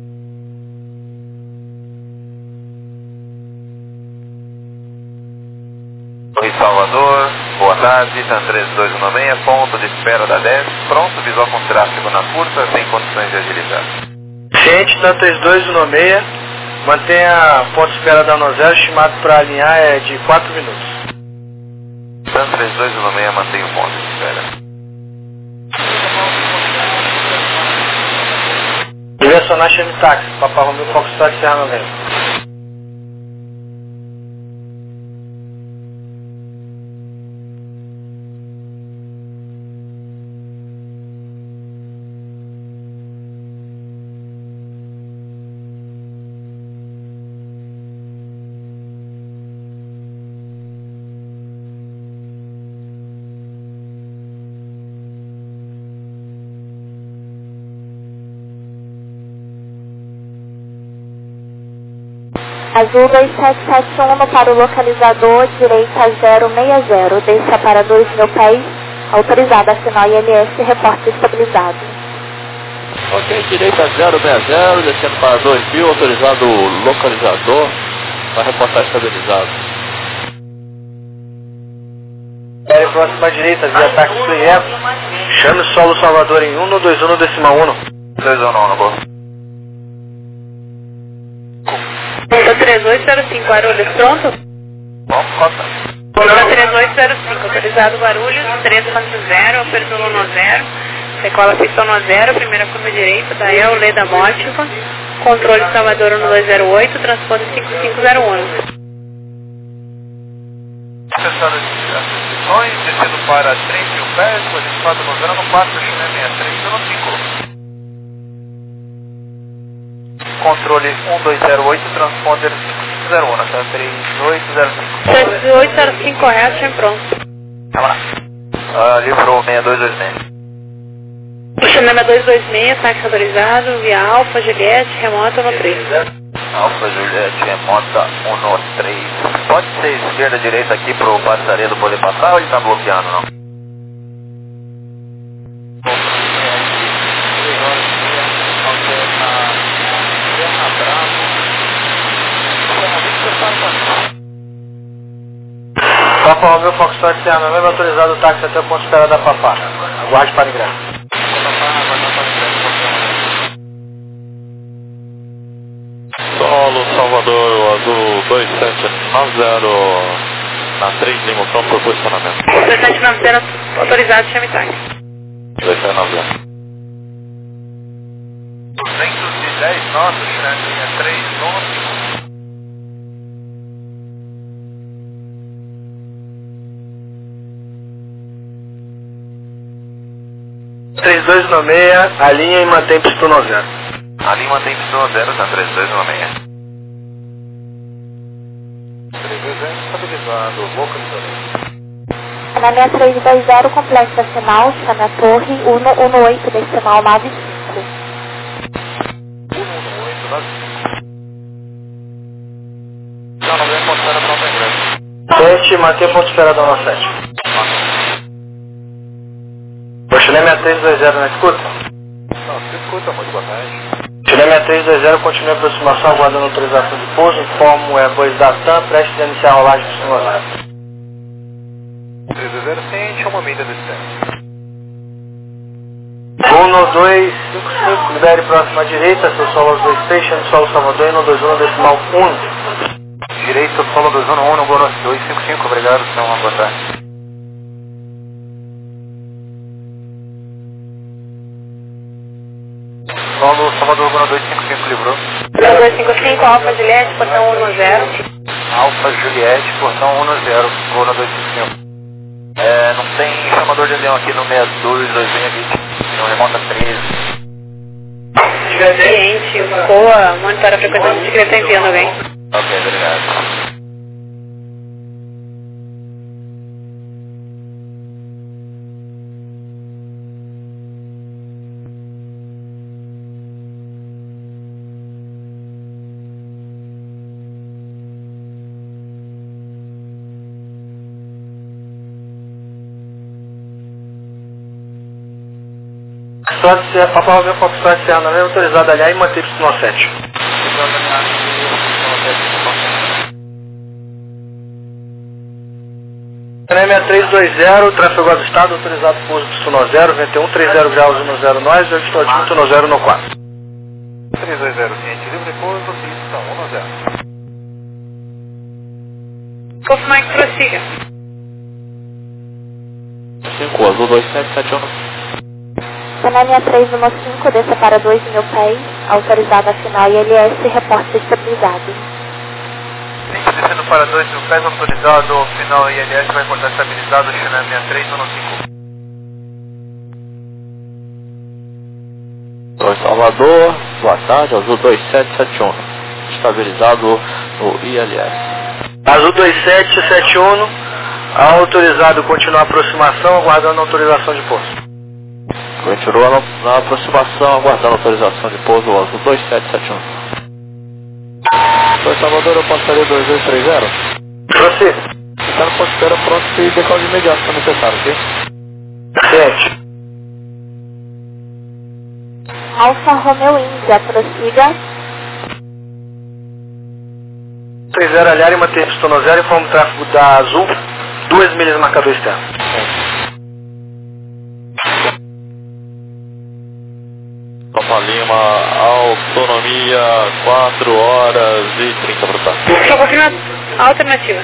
Speaker 6: Oi Salvador, boa tarde, TAM três dois um seis, ponto de espera da dez, pronto, visual com tráfego na curva, tem condições de agilizar.
Speaker 3: Gente, TAM três dois um seis, mantenha ponto de espera da zero, estimado para alinhar é de quatro minutos.
Speaker 6: TAM três dois um seis, mantenha o ponto de espera.
Speaker 3: Direcionar Chame Táxi, Papa Romeu Foxtrot Serra Novembro.
Speaker 1: Azul dois sete sete um para o localizador, direita zero seis zero, deixa para dois mil pés, autorizado a sinal I M S, reporte estabilizado.
Speaker 2: Ok, direita zero seis zero, descendo para dois mil, autorizado localizador, para reportar estabilizado.
Speaker 3: Série próxima à direita, via táxi Fluireto, chame o solo Salvador em um dois um decimal um.
Speaker 6: dois um um, boa.
Speaker 5: três oito zero cinco, Guarulhos, pronto?
Speaker 6: Bom, cota.
Speaker 5: três oito zero cinco, autorizado Guarulhos, três ponto zero, Alpes Zulu um zero, decola pistão um zero, primeira curva direita, da El, Leda Mótiva, controle Salvador um dois zero oito, transporte cinco cinco zero um.
Speaker 6: Acessando as inscrições, descendo para três mil pés, codificado no zero quatro, Chile sessenta e três zero cinco. Controle um dois zero oito, transponder cinco cinco zero um, tá? três oito zero cinco.
Speaker 5: três oito zero cinco, correto, chame pronto.
Speaker 6: Tá lá. Ah, livrou seis dois dois seis.
Speaker 5: Xanama dois dois seis, táxi autorizado, via Alfa, Juliette, remota um três.
Speaker 6: Alfa, Juliette, remota um três. Pode ser esquerda, direita aqui pro passaredo poder passar ou ele tá bloqueando, não?
Speaker 3: Papa Romeu Foxtrot Serra Novembro, autorizado o táxi até o ponto de espera da Papá. Aguarde para ingresso.
Speaker 2: Solo Salvador, azul dois sete nove zero, na três Lima, pronto por posicionamento.
Speaker 5: dois sete nove zero, autorizado, chame táxi.
Speaker 2: dois sete nove zero.
Speaker 6: duzentos e dez notas, linha três onze.
Speaker 3: três dois um seis, alinha e mantém pistão no zero.
Speaker 6: Ali mantém pistão zero, tá? três dois um seis. três dois zero, estabilizado, localizador.
Speaker 1: Na minha três dois zero, complexo a sinal, chame a torre um um oito, decimal nove cinco.
Speaker 6: um um oito, nove cinco. Não, não vem mostrar a própria ingresso.
Speaker 3: Gente, mantém ponto de espera da sete. Chile sessenta e três dois zero na escuta?
Speaker 6: Não, se escuta, muito boa tarde.
Speaker 3: Chile sessenta e três dois zero, continue a aproximação, aguardando autorização de pouso, informo é voz da TAM, prestes a iniciar a rolagem do senhor zero.
Speaker 6: três dois zero, ciente, uma milha de distância.
Speaker 3: um dois cinco cinco, libere próxima à direita, seu solo dois três, chame solo Salvador, um dois um, decimal um.
Speaker 6: Direito, solo dois um um, no Bono dois cinco cinco, obrigado, senhor, uma boa tarde. Solo Salvador, Bono dois cinco cinco, livrou.
Speaker 5: dois cinco cinco, Alfa, Juliette, portão um zero.
Speaker 3: Alfa Juliette, portão um zero, voo na dois cinco cinco.
Speaker 6: É, não tem chamador de avião aqui no seis dois dois seis vinte, não remonta treze.
Speaker 5: Ciente, Coa, monitora a frequência de que ele está enviando alguém.
Speaker 6: Ok, obrigado.
Speaker 3: Papa Romeo Foxtrot Serra nove, autorizado aliar e manter Y sete. seis três dois zero, tráfego do estado, autorizado pouso Y zero, vento um, trinta graus, um zero nós, ajuste altimetro um zero no quatro.
Speaker 6: três dois zero, ciente livre, pouso, pista um zero.
Speaker 5: Confirmar que prossiga.
Speaker 2: cinco, azul dois sete sete um.
Speaker 1: Canalha três um cinco, desça para dois mil pés, autorizado a final I L S, reporte estabilizado.
Speaker 3: Descendo para dois mil pés, autorizado, final I L S, vai reportar estabilizado, China seis três um cinco.
Speaker 2: Oi, Salvador, boa tarde, azul dois sete sete um, estabilizado no I L S.
Speaker 3: Azul dois sete sete um, autorizado continuar a aproximação, aguardando a autorização de pouso.
Speaker 2: Continua na, na aproximação, aguardando autorização de pouso, azul dois sete sete um. Oi, Salvador, eu passaria dois dois três zero.
Speaker 3: Prossiga.
Speaker 2: Está no ponto de espera pronto e decola de imediato se necessário, ok?
Speaker 3: sete.
Speaker 1: Alfa Romeo Índia, prossiga.
Speaker 3: três zero aliar e manter Y zero, informa o tráfego da Azul, duas milhas marcador externo.
Speaker 2: Papa Lima, autonomia quatro horas e trinta para o
Speaker 5: Só confirma a alternativa.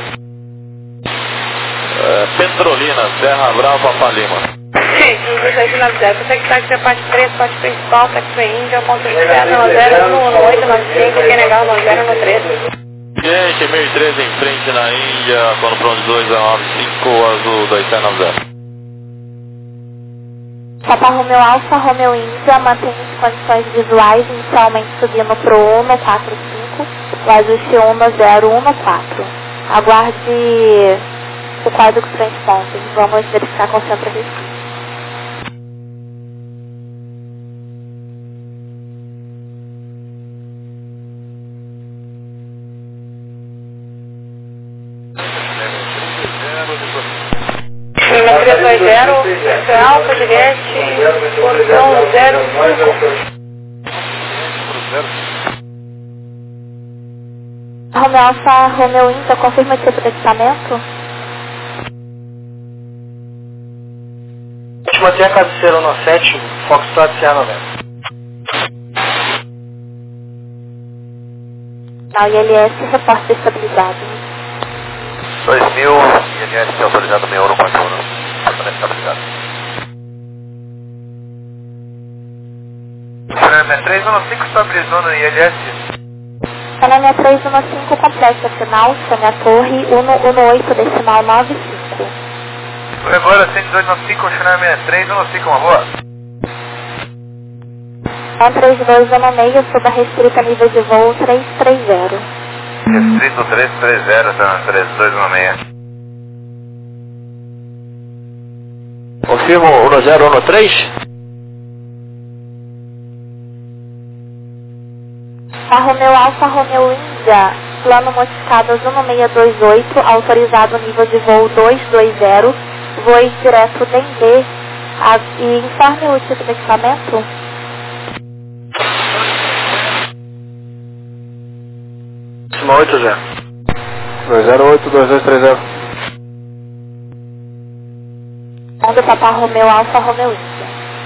Speaker 2: é, Petrolina, Serra Brava, Papa Lima.
Speaker 5: Sim, dois seis nove zero. Consegue taxi a parte três, parte principal, taxi Índia, ponto de zero zero um um oito nove cinco, quem negar o zero no três.
Speaker 2: Gente, mil e treze em frente na Índia, plano pronto dois nove cinco, azul dois sete nove zero.
Speaker 1: Papa Romeo Alfa Romeo Índia, mantém as condições visuais, inicialmente subindo para o um quatro cinco, o ajuste um zero um quatro. Aguarde o código transponding, vamos verificar qual centro de risco.
Speaker 5: três dois zero, Alfa Juliette, posição zero cinco.
Speaker 1: Romeo Alfa Romeo Índia, confirma o tipo de equipamento.
Speaker 3: A gente mantém a cabeceira no sete, Foxtrot Serra nove.
Speaker 1: Na I L S, reporte estabilizado.
Speaker 6: dois mil, I L S autorizado meio euro quatro um, totalmente estabilizado.
Speaker 3: China três um cinco estabilizou no I L S.
Speaker 1: Canalha três um cinco, completa final, Sônia Torre, um um oito decimal nove cinco.
Speaker 3: Foi agora, cento e dois nove cinco, China seis três um cinco, uma boa?
Speaker 1: um três dois um seis, sob a restrita nível de voo três três zero.
Speaker 6: Restrito três três zero, tá? três dois um seis.
Speaker 2: Confirmo um zero um três.
Speaker 1: Alfa Romeo Alfa Romeo Índia, plano modificado azul seis dois oito, autorizado nível de voo dois dois zero, voe direto D M D, a, e informe o tipo de equipamento.
Speaker 3: oito zero.
Speaker 2: dois zero oito dois dois três zero.
Speaker 1: Onda Papa Romeo Alfa Romeo Índia.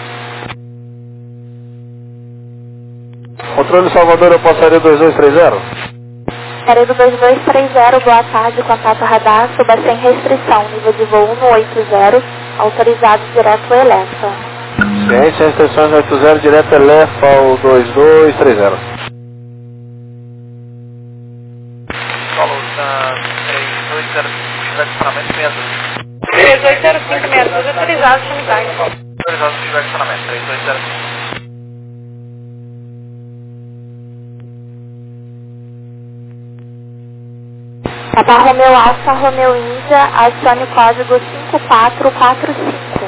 Speaker 2: Controle Salvador, eu passaria dois dois três zero.
Speaker 1: Período dois dois três zero, boa tarde, contato radar, suba sem restrição, nível de voo um oito zero, autorizado direto Elefa.
Speaker 2: Ciência, restrições oito zero, direto Elefa, o dois dois três zero.
Speaker 6: Falou, tá
Speaker 1: Papa Romeu Alfa, Romeu Índia, adicione o código cinco quatro quatro cinco.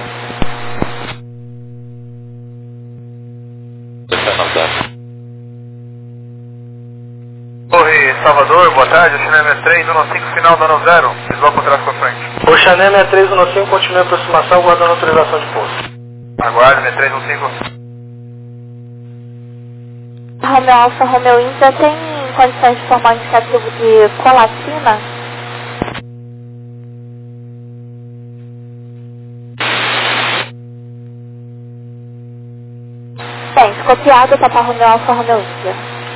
Speaker 3: Torre Salvador, boa tarde, o Chané sessenta e três, um cinco, final dano zero, desloca o tráfego à frente. O Chané sessenta e três, um cinco, continua a aproximação, guardando autorização de pouso. Aguarde, sessenta e três, um cinco.
Speaker 1: Romeu Alfa, Romeu Índia, tem condições de formar um indicativo de colatina? Bem, copiado, Papa Romeu Alfa, Romeu Índia.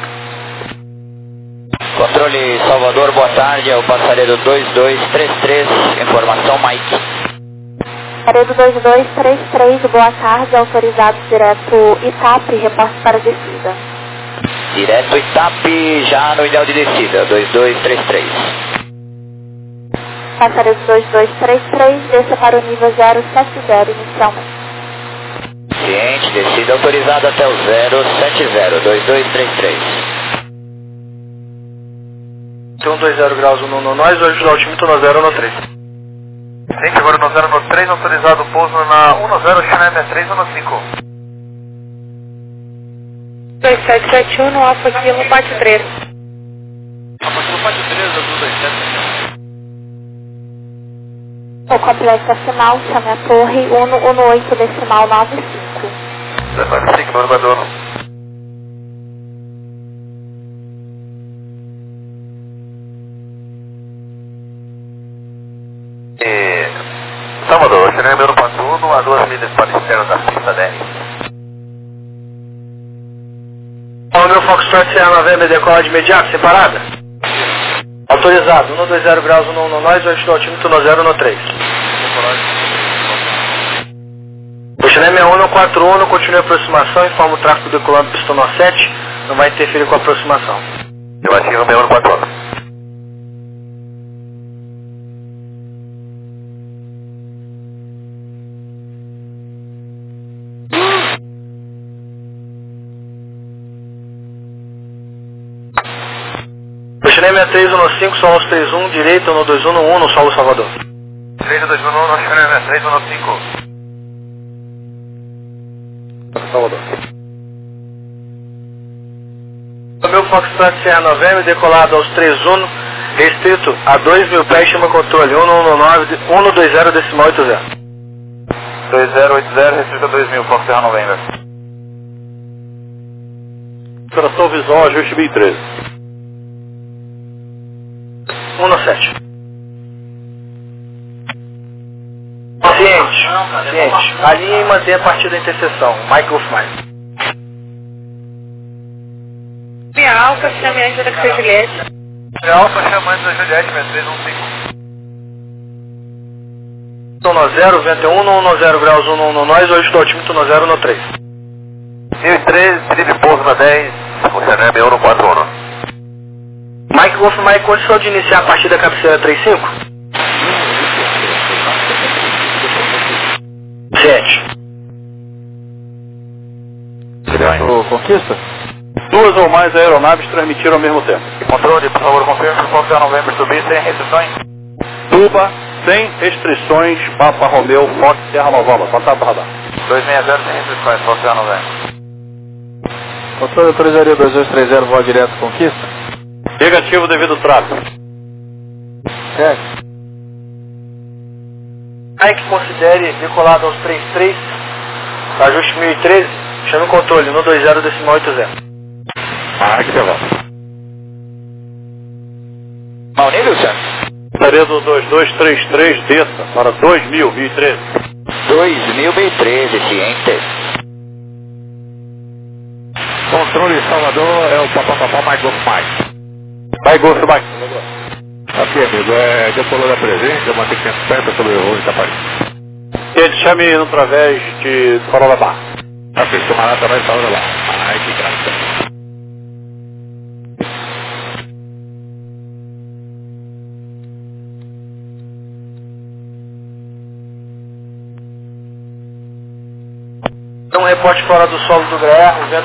Speaker 4: Controle Salvador, boa tarde, é o passaredo dois dois três três, informação Mike.
Speaker 1: Passaredo dois dois três três, boa tarde, autorizado direto Itap, reporte para descida.
Speaker 4: Direto Itap, já no ideal de descida, dois dois três três.
Speaker 1: Passaredo dois dois três três, desça para o nível zero sete zero inicialmente.
Speaker 4: Ciente, descida autorizada até o zero sete zero, dois dois três três.
Speaker 3: um dois zero graus no, no nós, hoje o altímetro no zero no três. Sim, agora no zero no três, autorizado o pouso na um zero, Chané sessenta e três, um cinco.
Speaker 5: dois sete sete um no Alfa Kilo, parte três.
Speaker 6: Alfa Kilo, parte três, azul dois sete.
Speaker 1: O complexo decimal, chame a torre, um um oito decimal nove cinco.
Speaker 3: nove cinco, no Badano. E... Salvador, Chané número quatro, a duas milhas para externo da pista dez. O meu Foxtrot Serra Novembro decola de imediato, separada? Autorizado, um dois zero graus no, no nós, hoje o altímetro no zero no três. O Chané sessenta e um no quatro um, continua a aproximação, informa o tráfego decolando pistão no sete, não vai interferir com a aproximação. Eu acho que sessenta e um no quatro um. Chané sessenta e três, um cinco, solo três um, direita, um dois um, um no solo Salvador. Direita dois um, um, no Chané sessenta e três, um cinco. Salvador. O meu Foxtrot Serra Novembro, decolado aos três um, restrito a dois mil pés, chama controle, um um nove, um dois zero decimal oito zero. dois zero oito zero, restrito a dois mil, Fox Serra Novembro.
Speaker 2: Operação visual, ajuste mil e treze.
Speaker 3: um no sete. Ciente, ciente. Alinhe e mantenha a partir da interseção. Mike Golf Mike.
Speaker 5: Minha Alfa, chame Ângela da Juliette.
Speaker 3: Minha Alfa, chame Ângela da Juliette, sessenta e três, um cinco. um no zero, vento um, um no zero graus, um no nós, hoje estou altímetro no zero no três. mil e treze, livre pouso na dez, o Chané sessenta e um no quatro um. Mike Golf Mike, condição de iniciar a partir da cabeceira três cinco? sete.
Speaker 2: O Conquista? Duas ou mais aeronaves transmitiram ao mesmo tempo.
Speaker 3: Controle, por favor, confirme, Fox November subir sem restrições?
Speaker 2: Tuba, sem restrições, Papa Romeu, Fox Serra Novembro, contato do radar.
Speaker 3: dois seis zero sem restrições, Fox November.
Speaker 2: Controle autorizaria dois dois três zero, voa direto Conquista? Negativo devido ao tráfego.
Speaker 3: Certo. Mike, considere decolado aos três três, ajuste mil e treze, chame o controle, um dois zero decimal oito zero.
Speaker 2: Ah, que legal.
Speaker 4: Mau nível, senhor?
Speaker 2: Passaredo dois dois três três, desça para dois mil, mil e treze.
Speaker 4: dois mil e treze, ciente.
Speaker 7: Controle Salvador, é o papapapá mais golf mais.
Speaker 2: Vai, Golf, vai.
Speaker 7: Aqui, amigo, é decolou da presença, eu mantenho quinhentos pés sobre o rolo de Itapari.
Speaker 2: Ele chame no através de Corolla Bar.
Speaker 7: Ok, camarada através de Corolla Bar. Ai, que graça.
Speaker 3: Um reporte fora do solo do G R, o vento